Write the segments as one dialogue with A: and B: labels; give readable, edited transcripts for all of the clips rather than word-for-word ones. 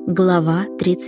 A: Глава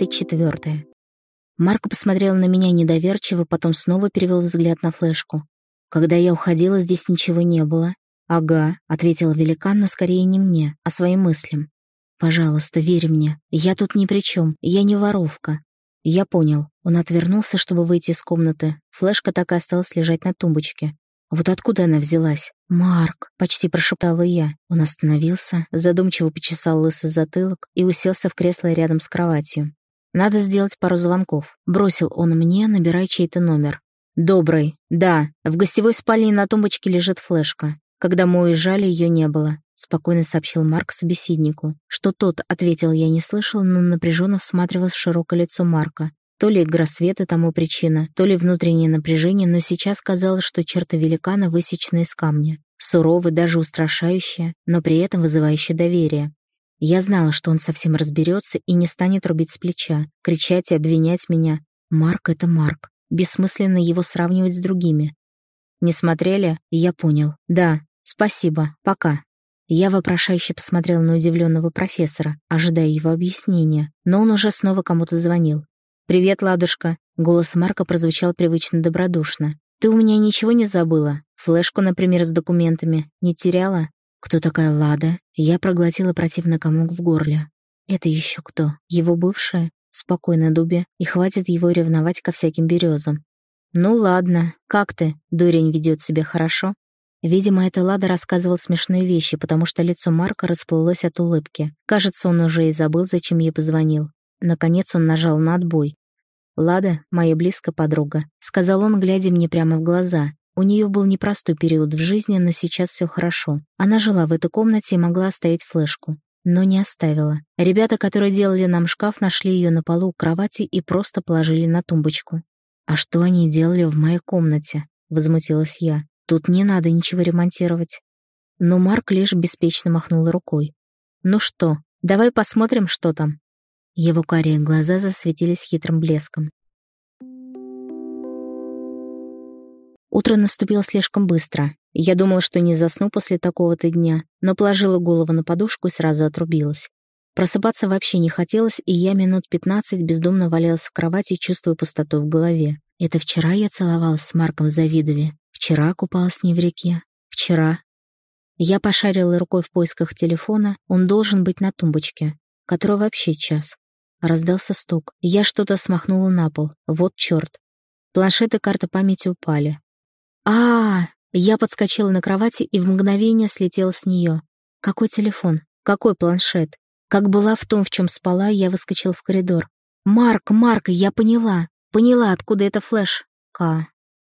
A: 34. Марко посмотрел на меня недоверчиво, потом снова перевел взгляд на флешку. Когда я уходила, здесь ничего не было. «Ага», — ответил великан, но скорее не мне, а своим мыслям. «Пожалуйста, верь мне. Я тут ни при чем. Я не воровка». Я понял. Он отвернулся, чтобы выйти из комнаты. Флешка так и осталась лежать на тумбочке. Вот откуда она взялась? «Марк!» — почти прошептала я. Он остановился, задумчиво почесал лысый затылок и уселся в кресло рядом с кроватью. «Надо сделать пару звонков», — бросил он мне, набирая чей-то номер. «Добрый. Да, в гостевой спальне на тумбочке лежит флешка. Когда мы уезжали, ее не было», — спокойно сообщил Марк собеседнику. Что тот ответил, я не слышала, но напряженно всматривалась в широкое лицо Марка. То ли игра света тому причина, то ли внутреннее напряжение, но сейчас казалось, что черты великана высечены из камня. Суровый, даже устрашающие, но при этом вызывающий доверие. Я знала, что он совсем разберется и не станет рубить с плеча, кричать и обвинять меня. Марк — это Марк. Бессмысленно его сравнивать с другими. «Не смотрели?» Я понял. «Да, спасибо, пока». Я вопрошающе посмотрела на удивленного профессора, ожидая его объяснения, но он уже снова кому-то звонил. «Привет, ладушка!» Голос Марка прозвучал привычно добродушно. «Ты у меня ничего не забыла? Флешку, например, с документами не теряла?» «Кто такая Лада?» Я проглотила противный комок в горле. «Это еще кто? Его бывшая?» Спокойно, Дубе, и хватит его ревновать ко всяким березам. «Ну ладно, как ты? Дурень ведет себя хорошо?» Видимо, эта Лада рассказывала смешные вещи, потому что лицо Марка расплылось от улыбки. Кажется, он уже и забыл, зачем ей позвонил. Наконец он нажал на отбой. «Лада — моя близкая подруга», — сказал он, глядя мне прямо в глаза. У нее был непростой период в жизни, но сейчас все хорошо. Она жила в этой комнате и могла оставить флешку. Но не оставила. Ребята, которые делали нам шкаф, нашли ее на полу у кровати и просто положили на тумбочку. «А что они делали в моей комнате?» — возмутилась я. «Тут не надо ничего ремонтировать». Но Марк лишь беспечно махнул рукой. «Ну что, давай посмотрим, что там». Его карие глаза засветились хитрым блеском. Утро наступило слишком быстро. Я думала, что не засну после такого-то дня, но положила голову на подушку и сразу отрубилась. Просыпаться вообще не хотелось, и я минут 15 бездумно валялась в кровати, чувствуя пустоту в голове. Это вчера я целовалась с Марком в Завидове. Вчера купалась с ней в реке. Вчера. Я пошарила рукой в поисках телефона. Он должен быть на тумбочке. Который вообще час. Раздался стук. Я что-то смахнула на пол. Вот чёрт. Планшет и карта памяти упали. Я подскочила на кровати и в мгновение слетела с нее. Какой телефон? Какой планшет? Как была в том, в чем спала, я выскочила в коридор. «Марк, я поняла! Поняла, откуда эта флешка!»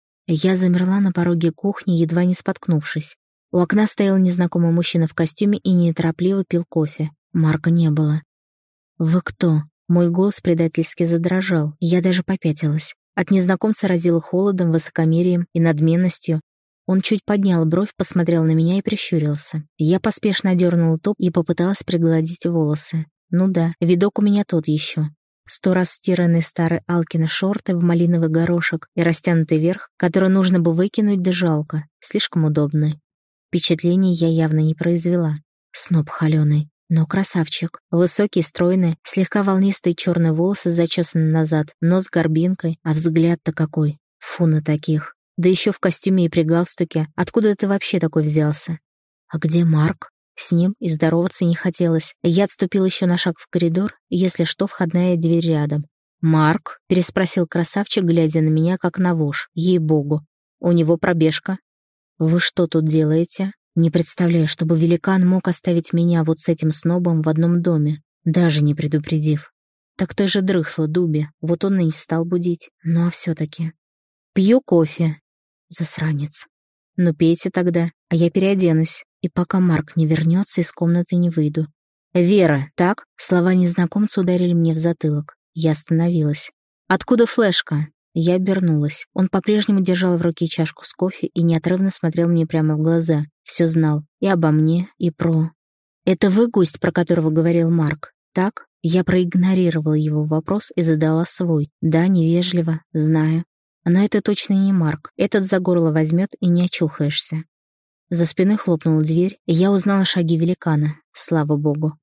A: Я замерла на пороге кухни, едва не споткнувшись. У окна стоял незнакомый мужчина в костюме и неторопливо пил кофе. Марка не было. «Вы кто?» Мой голос предательски задрожал. Я даже попятилась. От незнакомца разило холодом, высокомерием и надменностью. Он чуть поднял бровь, посмотрел на меня и прищурился. Я поспешно одернула топ и попыталась пригладить волосы. Ну да, видок у меня тот еще. 100 раз стиранные старые Алкины шорты в малиновый горошек и растянутый верх, который нужно бы выкинуть, да жалко. Слишком удобный. Впечатления я явно не произвела. Сноб холёный. Но красавчик. Высокий, стройный, слегка волнистые черные волосы зачесаны назад, нос с горбинкой, а взгляд-то какой. Фу на таких. Да еще в костюме и при галстуке. Откуда ты вообще такой взялся? А где Марк? С ним и здороваться не хотелось. Я отступил еще на шаг в коридор, если что, входная дверь рядом. «Марк?» — переспросил красавчик, глядя на меня, как на вошь. Ей-богу. У него пробежка. «Вы что тут делаете?» Не представляю, чтобы великан мог оставить меня вот с этим снобом в одном доме, даже не предупредив. Так ты же дрыхла, Дуби, вот он и не стал будить. Ну а все-таки. «Пью кофе». Засранец. «Ну пейте тогда, а я переоденусь, и пока Марк не вернется, из комнаты не выйду». «Вера, так?» Слова незнакомца ударили мне в затылок. Я остановилась. «Откуда флешка?» Я обернулась. Он по-прежнему держал в руке чашку с кофе и неотрывно смотрел мне прямо в глаза. Все знал. И обо мне, и про... «Это вы гость, про которого говорил Марк, так?» Я проигнорировала его вопрос и задала свой. «Да, невежливо, знаю. Но это точно не Марк. Этот за горло возьмет и не очухаешься». За спиной хлопнула дверь, и я узнала шаги великана. Слава богу.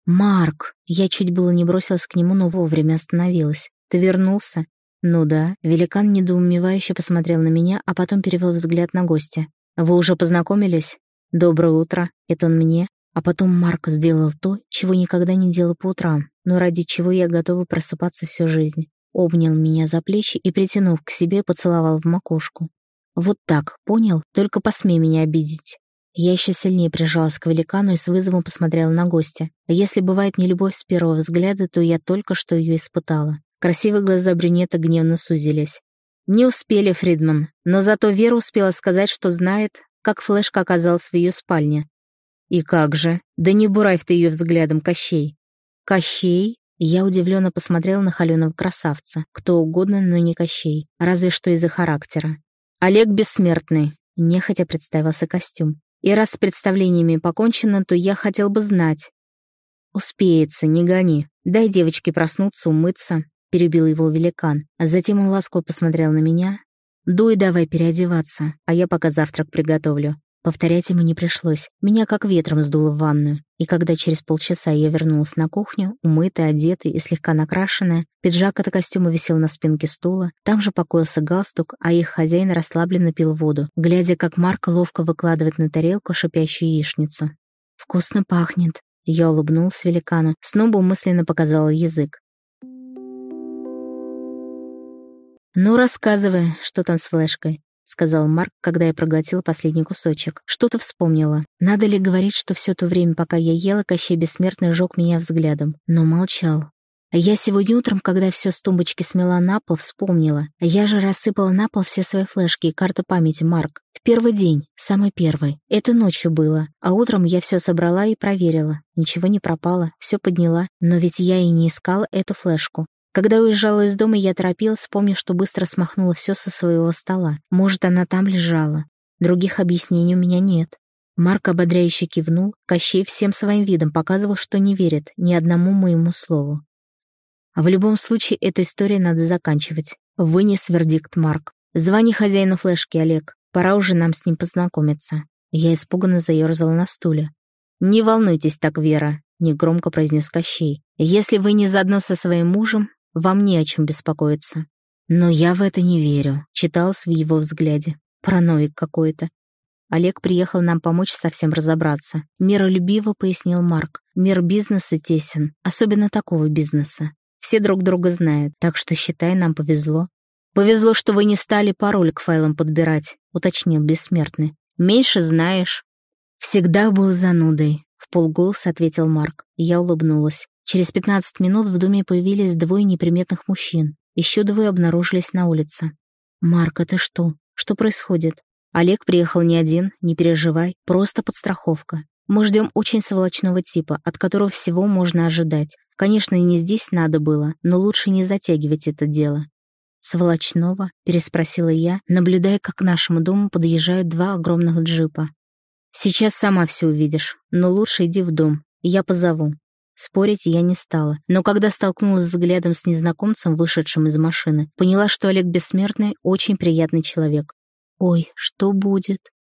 A: «Марк!» Я чуть было не бросилась к нему, но вовремя остановилась. «Ты вернулся?» «Ну да». Великан недоумевающе посмотрел на меня, а потом перевел взгляд на гостя. «Вы уже познакомились?» «Доброе утро». Это он мне. А потом Марк сделал то, чего никогда не делал по утрам, но ради чего я готова просыпаться всю жизнь. Обнял меня за плечи и, притянув к себе, поцеловал в макушку. «Вот так, понял? Только посмей меня обидеть». Я еще сильнее прижалась к великану и с вызовом посмотрела на гостя. Если бывает не любовь с первого взгляда, то я только что ее испытала. Красивые глаза брюнета гневно сузились. Не успели, Фридман, но зато Вера успела сказать, что знает, как флешка оказалась в ее спальне. «И как же? Да не буравь ты ее взглядом, Кощей!» «Кощей?» Я удивленно посмотрела на холеного красавца. Кто угодно, но не Кощей. Разве что из-за характера. «Олег Бессмертный», — нехотя представился костюм. «И раз с представлениями покончено, то я хотел бы знать». «Успеется, не гони. Дай девочке проснуться, умыться», — перебил его великан. А затем он ласково посмотрел на меня. «Дуй давай переодеваться, а я пока завтрак приготовлю». Повторять ему не пришлось. Меня как ветром сдуло в ванную. И когда через полчаса я вернулась на кухню, умытая, одетая и слегка накрашенная, пиджак от костюма висел на спинке стула, там же покоился галстук, а их хозяин расслабленно пил воду, глядя, как Марк ловко выкладывает на тарелку шипящую яичницу. «Вкусно пахнет». Я улыбнулась великану, снова мысленно показала язык. «Ну, рассказывай, что там с флешкой», — сказал Марк, когда я проглотила последний кусочек. Что-то вспомнила. Надо ли говорить, что все то время, пока я ела, Кощей Бессмертный жёг меня взглядом, но молчал. Я сегодня утром, когда все с тумбочки смела на пол, вспомнила. Я же рассыпала на пол все свои флешки и карты памяти, Марк. В первый день, самый первый. Это ночью было. А утром я все собрала и проверила. Ничего не пропало, все подняла. Но ведь я и не искала эту флешку. Когда уезжала из дома, я торопилась, помню, что быстро смахнула все со своего стола. Может, она там лежала. Других объяснений у меня нет. Марк ободряюще кивнул. Кощей всем своим видом показывал, что не верит ни одному моему слову. В любом случае, эту историю надо заканчивать. Вынес вердикт Марк. «Звони хозяину флешки, Олег. Пора уже нам с ним познакомиться». Я испуганно заерзала на стуле. «Не волнуйтесь так, Вера», — негромко произнес Кощей. «Если вы не заодно со своим мужем, вам не о чем беспокоиться». Но я в это не верю, читалось в его взгляде. Параноик какой-то. Олег приехал нам помочь совсем разобраться. Миролюбиво пояснил Марк. Мир бизнеса тесен, особенно такого бизнеса. Все друг друга знают, так что, считай, нам повезло. «Повезло, что вы не стали пароль к файлам подбирать», — уточнил Бессмертный. «Меньше знаешь». «Всегда был занудой», — вполголоса ответил Марк. Я улыбнулась. Через 15 минут в доме появились двое неприметных мужчин. Еще двое обнаружились на улице. «Марк, это что? Что происходит?» «Олег приехал не один, не переживай, просто подстраховка. Мы ждем очень сволочного типа, от которого всего можно ожидать. Конечно, и не здесь надо было, но лучше не затягивать это дело». «Сволочного?» — переспросила я, наблюдая, как к нашему дому подъезжают два огромных джипа. «Сейчас сама все увидишь, но лучше иди в дом, я позову». Спорить я не стала, но когда столкнулась взглядом с незнакомцем, вышедшим из машины, поняла, что Олег Бессмертный очень приятный человек. «Ой, что будет?»